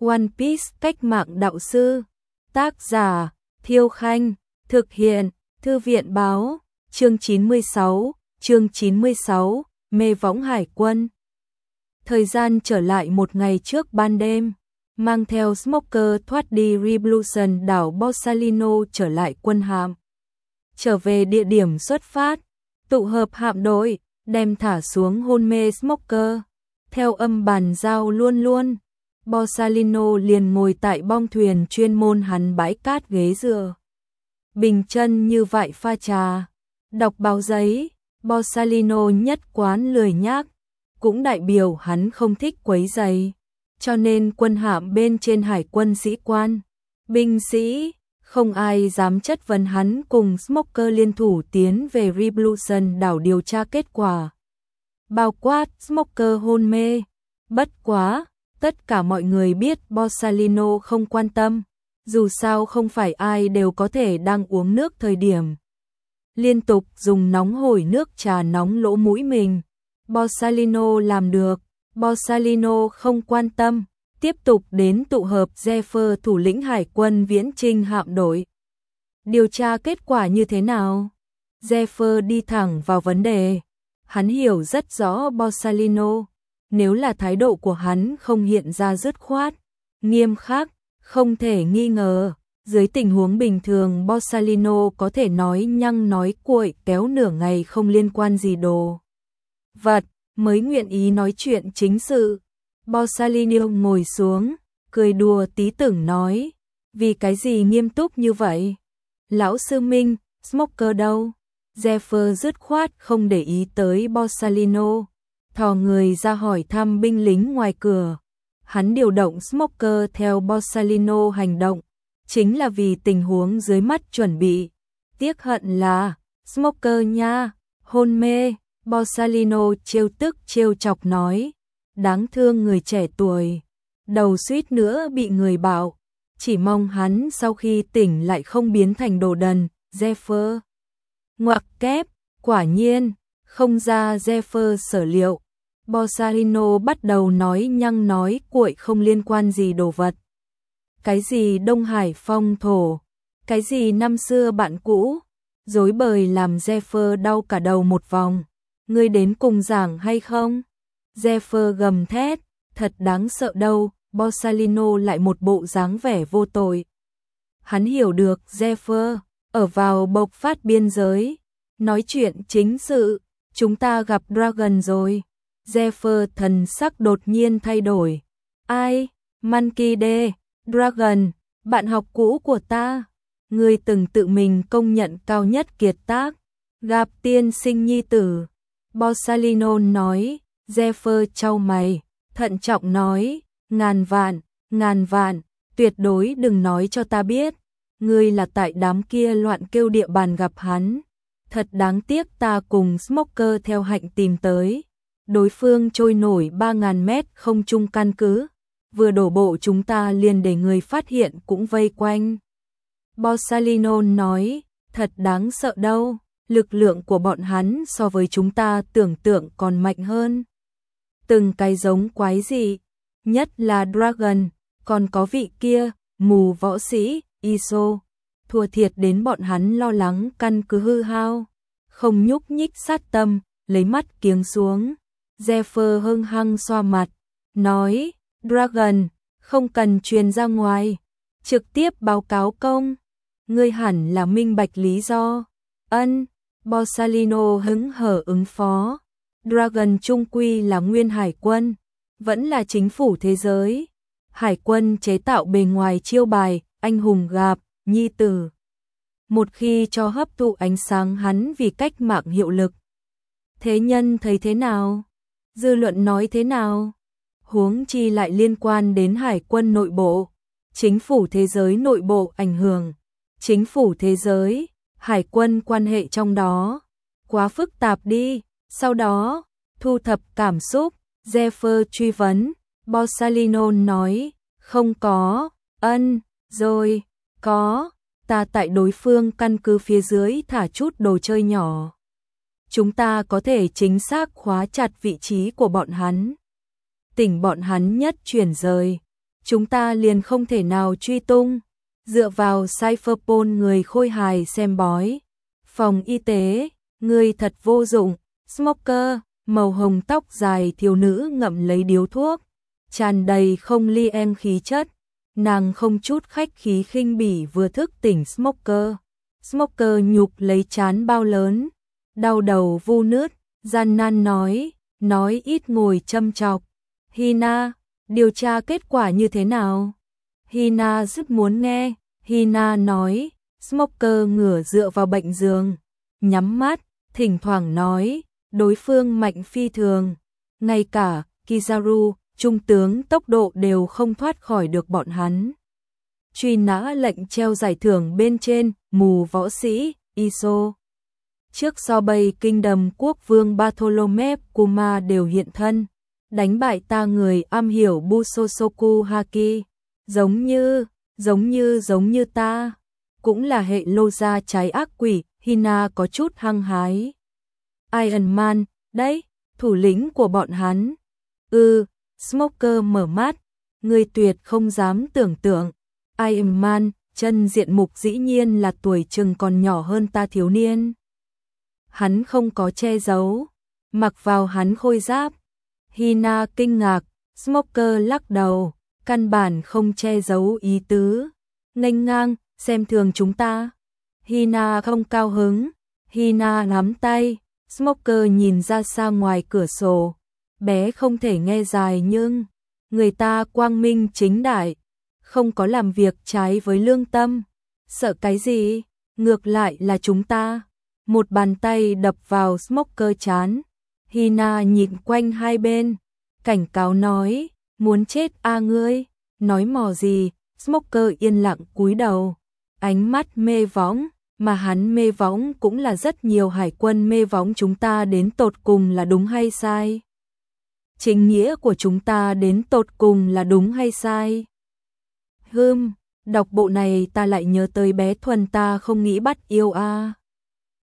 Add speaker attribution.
Speaker 1: One Piece cách mạng đạo sư. Tác giả Thiêu Khanh. Thực hiện Thư viện Báo. Chương 96, Mê võng hải quân. Thời gian trở lại một ngày trước ban đêm, mang theo Smoker thoát đi Revolution đảo Borsalino trở lại quân hạm. Trở về địa điểm xuất phát, tụ hợp hạm đội, đem thả xuống hôn mê Smoker. Theo âm bàn giao luôn, Borsalino liền ngồi tại bong thuyền chuyên môn hắn bãi cát ghế dựa. Bình chân như vậy pha trà, đọc báo giấy. Borsalino nhất quán lười nhác, cũng đại biểu hắn không thích quấy rầy, cho nên quân hạm bên trên hải quân sĩ quan, binh sĩ, không ai dám chất vấn hắn cùng Smoker liên thủ tiến về Revolution đảo điều tra kết quả. Bao quát Smoker hôn mê, bất quá, tất cả mọi người biết Borsalino không quan tâm, dù sao không phải ai đều có thể đang uống nước thời điểm. Liên tục dùng nóng hổi nước trà nóng lỗ mũi mình. Borsalino làm được, Borsalino không quan tâm, tiếp tục đến tụ hợp Zephyr thủ lĩnh hải quân viễn chinh hạm đội. Điều tra kết quả như thế nào? Zephyr đi thẳng vào vấn đề. Hắn hiểu rất rõ Borsalino, nếu là thái độ của hắn không hiện ra dứt khoát, nghiêm khắc, không thể nghi ngờ. Dưới tình huống bình thường Borsalino có thể nói nhăng nói cuội kéo nửa ngày không liên quan gì đồ vật, mới nguyện ý nói chuyện chính sự. Borsalino ngồi xuống, cười đùa tí tưởng nói, vì cái gì nghiêm túc như vậy? Lão sư Minh, Smoker đâu? Zephyr dứt khoát không để ý tới Borsalino, thò người ra hỏi thăm binh lính ngoài cửa. Hắn điều động Smoker theo Borsalino hành động, chính là vì tình huống dưới mắt chuẩn bị. Tiếc hận là Smoker nha, hôn mê. Borsalino trêu tức trêu chọc nói, đáng thương người trẻ tuổi, đầu suýt nữa bị người bạo, chỉ mong hắn sau khi tỉnh lại không biến thành đồ đần. Zephyr ngoặc kép, quả nhiên, không ra Zephyr sở liệu. Borsalino bắt đầu nói nhăng nói cuội không liên quan gì đồ vật. Cái gì Đông Hải phong thổ, cái gì năm xưa bạn cũ, rối bời làm Zephyr đau cả đầu một vòng. Ngươi đến cùng giảng hay không? Zephyr gầm thét, thật đáng sợ đâu. Borsalino lại một bộ dáng vẻ vô tội. Hắn hiểu được Zephyr ở vào bộc phát biên giới, nói chuyện chính sự, chúng ta gặp Dragon rồi. Zephyr thần sắc đột nhiên thay đổi. Ai? Monkey D. Dragon, bạn học cũ của ta. Ngươi từng tự mình công nhận cao nhất kiệt tác, gặp tiên sinh nhi tử. Borsalino nói. Zephyr chau mày, thận trọng nói, ngàn vạn, tuyệt đối đừng nói cho ta biết, ngươi là tại đám kia loạn kêu địa bàn gặp hắn. Thật đáng tiếc ta cùng Smoker theo hạnh tìm tới. Đối phương trôi nổi 3.000 mét không trung căn cứ, vừa đổ bộ chúng ta liền để người phát hiện cũng vây quanh. Borsalino nói, thật đáng sợ đâu, lực lượng của bọn hắn so với chúng ta tưởng tượng còn mạnh hơn. Từng cái giống quái dị, nhất là Dragon, còn có vị kia, mù võ sĩ, Iso, thua thiệt đến bọn hắn lo lắng căn cứ hư hao, không nhúc nhích sát tâm, lấy mắt kiếng xuống. Zephyr hưng hăng xoa mặt, nói, Dragon, không cần truyền ra ngoài, trực tiếp báo cáo công, ngươi hẳn là minh bạch lý do. Ân. Borsalino hứng hở ứng phó. Dragon trung quy là nguyên hải quân, vẫn là chính phủ thế giới. Hải quân chế tạo bề ngoài chiêu bài, anh hùng gặp, nhi tử. Một khi cho hấp thụ ánh sáng hắn vì cách mạng hiệu lực. Thế nhân thấy thế nào? Dư luận nói thế nào? Huống chi lại liên quan đến hải quân nội bộ, chính phủ thế giới nội bộ ảnh hưởng, chính phủ thế giới, hải quân quan hệ trong đó, quá phức tạp đi. Sau đó, thu thập cảm xúc, Zephyr truy vấn, Borsalino nói, không có. Ân, rồi, có, ta tại đối phương căn cứ phía dưới thả chút đồ chơi nhỏ. Chúng ta có thể chính xác khóa chặt vị trí của bọn hắn. Tỉnh bọn hắn nhất chuyển rời. chúng ta liền không thể nào truy tung. Dựa vào Cypherpol người khôi hài xem bói. Phòng y tế, người thật vô dụng. Smoker, màu hồng tóc dài thiếu nữ ngậm lấy điếu thuốc, tràn đầy không lien khí chất. Nàng không chút khách khí khinh bỉ vừa thức tỉnh Smoker. Smoker nhục lấy trán bao lớn, đau đầu vu nứt, gian nan nói ít ngồi châm chọc. Hina, điều tra kết quả như thế nào? Hina rất muốn nghe. Hina nói. Smoker ngửa dựa vào bệnh giường, nhắm mắt, thỉnh thoảng nói, đối phương mạnh phi thường. Ngay cả Kizaru, trung tướng tốc độ đều không thoát khỏi được bọn hắn. Truy nã lệnh treo giải thưởng bên trên, mù võ sĩ, Iso. Trước Sobei Kingdom quốc vương Bartholomew Kuma đều hiện thân, đánh bại ta người am hiểu Busosoku Haki, giống như ta, cũng là hệ lô gia trái ác quỷ. Hina có chút hăng hái. Iron Man, đấy, thủ lĩnh của bọn hắn. Smoker mở mắt, người tuyệt không dám tưởng tượng. Iron Man, chân diện mục dĩ nhiên là tuổi chừng còn nhỏ hơn ta thiếu niên. Hắn không có che giấu, mặc vào hắn khôi giáp. Hina kinh ngạc, Smoker lắc đầu, căn bản không che giấu ý tứ. Nghênh ngang, xem thường chúng ta. Hina không cao hứng. Hina nắm tay. Smoker nhìn ra xa ngoài cửa sổ. Bé không thể nghe dài nhưng người ta quang minh chính đại, không có làm việc trái với lương tâm. Sợ cái gì? Ngược lại là chúng ta. Một bàn tay đập vào Smoker trán. Hina nhìn quanh hai bên, cảnh cáo nói, muốn chết à ngươi? Nói mò gì? Smoker yên lặng cúi đầu, ánh mắt mê võng, mà hắn mê võng cũng là rất nhiều hải quân mê võng chúng ta đến tột cùng là đúng hay sai? Chính nghĩa của chúng ta đến tột cùng là đúng hay sai? Đọc bộ này ta lại nhớ tới bé Thuần ta không nghĩ bắt yêu a.